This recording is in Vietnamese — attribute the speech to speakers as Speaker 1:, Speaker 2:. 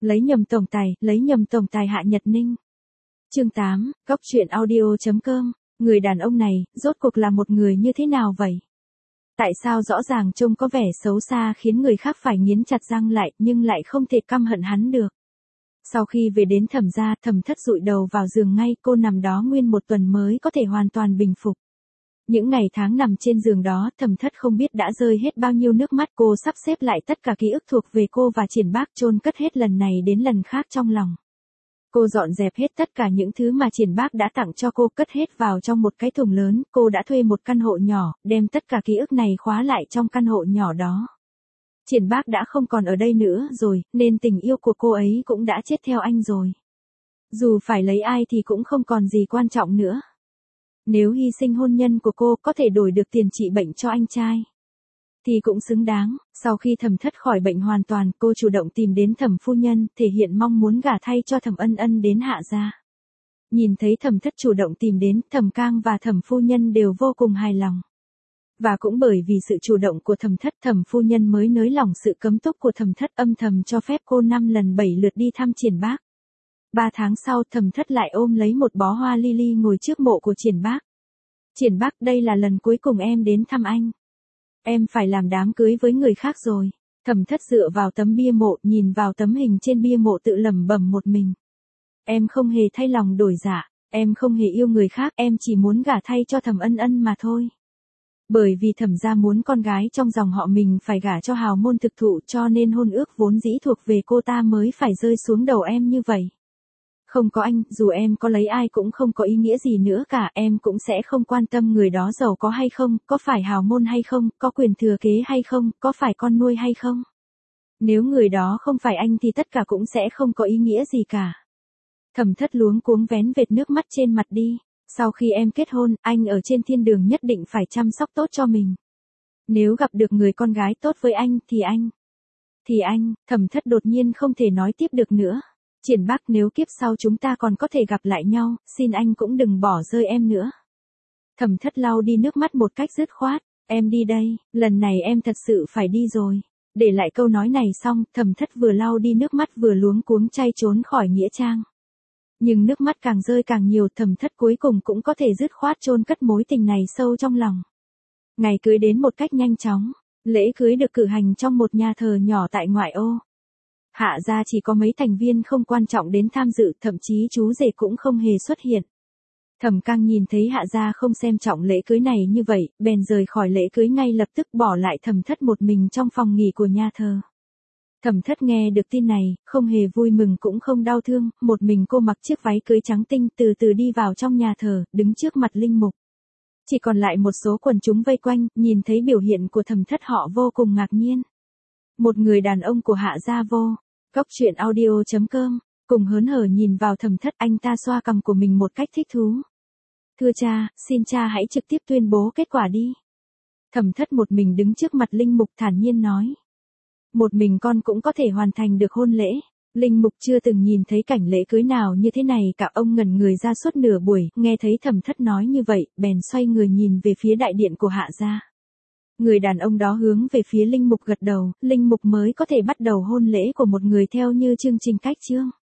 Speaker 1: lấy nhầm tổng tài Hạ Nhật Ninh. Chương 8, Góc truyện audio.com, người đàn ông này, rốt cuộc là một người như thế nào vậy? Tại sao rõ ràng trông có vẻ xấu xa khiến người khác phải nghiến chặt răng lại nhưng lại không thể căm hận hắn được? Sau khi về đến Thẩm gia, Thẩm Thất dụi đầu vào giường ngay, cô nằm đó nguyên một tuần mới có thể hoàn toàn bình phục. Những ngày tháng nằm trên giường đó, Thẩm Thất không biết đã rơi hết bao nhiêu nước mắt, cô sắp xếp lại tất cả ký ức thuộc về cô và Triển Bác, chôn cất hết lần này đến lần khác trong lòng. Cô dọn dẹp hết tất cả những thứ mà Triển Bác đã tặng cho cô, cất hết vào trong một cái thùng lớn, cô đã thuê một căn hộ nhỏ, đem tất cả ký ức này khóa lại trong căn hộ nhỏ đó. Triển Bác đã không còn ở đây nữa rồi, nên tình yêu của cô ấy cũng đã chết theo anh rồi. Dù phải lấy ai thì cũng không còn gì quan trọng nữa. Nếu hy sinh hôn nhân của cô có thể đổi được tiền trị bệnh cho anh trai, thì cũng xứng đáng. Sau khi Thẩm Thất khỏi bệnh hoàn toàn, cô chủ động tìm đến Thẩm phu nhân, thể hiện mong muốn gả thay cho Thẩm Ân Ân đến Hạ gia. Nhìn thấy Thẩm Thất chủ động tìm đến, Thẩm Cang và Thẩm phu nhân đều vô cùng hài lòng. Và cũng bởi vì sự chủ động của Thẩm Thất, Thẩm phu nhân mới nới lỏng sự cấm túc của Thẩm Thất, âm thầm cho phép cô 5 lần 7 lượt đi thăm Triển Bác. 3 tháng sau, Thẩm Thất lại ôm lấy một bó hoa lily ngồi trước mộ của Triển Bác. Triển Bác, đây là lần cuối cùng em đến thăm anh. Em phải làm đám cưới với người khác rồi. Thẩm Thất dựa vào tấm bia mộ, nhìn vào tấm hình trên bia mộ tự lẩm bẩm một mình. Em không hề thay lòng đổi dạ, em không hề yêu người khác, em chỉ muốn gả thay cho Thẩm Ân Ân mà thôi. Bởi vì Thẩm gia muốn con gái trong dòng họ mình phải gả cho hào môn thực thụ, cho nên hôn ước vốn dĩ thuộc về cô ta mới phải rơi xuống đầu em như vậy. Không có anh, dù em có lấy ai cũng không có ý nghĩa gì nữa cả, em cũng sẽ không quan tâm người đó giàu có hay không, có phải hào môn hay không, có quyền thừa kế hay không, có phải con nuôi hay không. Nếu người đó không phải anh thì tất cả cũng sẽ không có ý nghĩa gì cả. Thẩm Thất luống cuống vén vệt nước mắt trên mặt đi. Sau khi em kết hôn, anh ở trên thiên đường nhất định phải chăm sóc tốt cho mình. Nếu gặp được người con gái tốt với anh, thì anh, Thẩm Thất đột nhiên không thể nói tiếp được nữa. Triển Bác, nếu kiếp sau chúng ta còn có thể gặp lại nhau, xin anh cũng đừng bỏ rơi em nữa. Thẩm Thất lau đi nước mắt một cách dứt khoát. Em đi đây, lần này em thật sự phải đi rồi. Để lại câu nói này xong, Thẩm Thất vừa lau đi nước mắt vừa luống cuống chay trốn khỏi nghĩa trang. Nhưng nước mắt càng rơi càng nhiều, Thẩm Thất cuối cùng cũng có thể dứt khoát chôn cất mối tình này sâu trong lòng. Ngày cưới đến một cách nhanh chóng, lễ cưới được cử hành trong một nhà thờ nhỏ tại ngoại ô. Hạ gia chỉ có mấy thành viên không quan trọng đến tham dự, thậm chí chú rể cũng không hề xuất hiện. Thẩm Cang nhìn thấy Hạ gia không xem trọng lễ cưới này như vậy, bèn rời khỏi lễ cưới ngay lập tức, bỏ lại Thẩm Thất một mình trong phòng nghỉ của nhà thờ. Thẩm Thất nghe được tin này, không hề vui mừng cũng không đau thương, một mình cô mặc chiếc váy cưới trắng tinh từ từ đi vào trong nhà thờ, đứng trước mặt linh mục. Chỉ còn lại một số quần chúng vây quanh, nhìn thấy biểu hiện của Thẩm Thất họ vô cùng ngạc nhiên. Một người đàn ông của Hạ gia vô. Góc truyện audio.com, cùng hớn hở nhìn vào Thẩm Thất, anh ta xoa cằm của mình một cách thích thú. Thưa cha, xin cha hãy trực tiếp tuyên bố kết quả đi. Thẩm Thất một mình đứng trước mặt linh mục thản nhiên nói. Một mình con cũng có thể hoàn thành được hôn lễ. Linh mục chưa từng nhìn thấy cảnh lễ cưới nào như thế này cả, ông ngẩn người ra suốt nửa buổi, nghe thấy Thẩm Thất nói như vậy, bèn xoay người nhìn về phía đại điện của Hạ gia. Người đàn ông đó hướng về phía linh mục gật đầu, linh mục mới có thể bắt đầu hôn lễ của một người theo như chương trình cách chương.